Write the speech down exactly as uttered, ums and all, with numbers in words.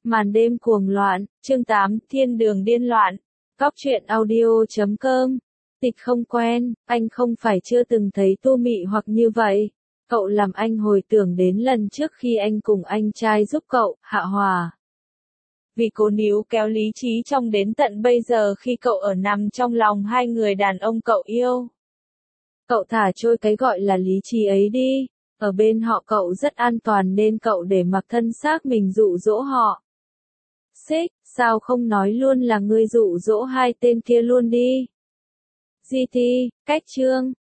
Màn đêm cuồng loạn, chương tám, thiên đường điên loạn. Cóc truyện audio chấm com. Tịch không quen, anh không phải chưa từng thấy Tu Mị hoặc như vậy. Cậu làm anh hồi tưởng đến lần trước khi anh cùng anh trai giúp cậu, Hạ Hòa. Vì cố níu kéo lý trí trong đến tận bây giờ khi cậu ở nằm trong lòng hai người đàn ông cậu yêu. Cậu thả trôi cái gọi là lý trí ấy đi. Ở bên họ cậu rất an toàn nên cậu để mặc thân xác mình dụ dỗ họ. Xích, sao không nói luôn là ngươi dụ dỗ hai tên kia luôn đi. giê tê, cách chương.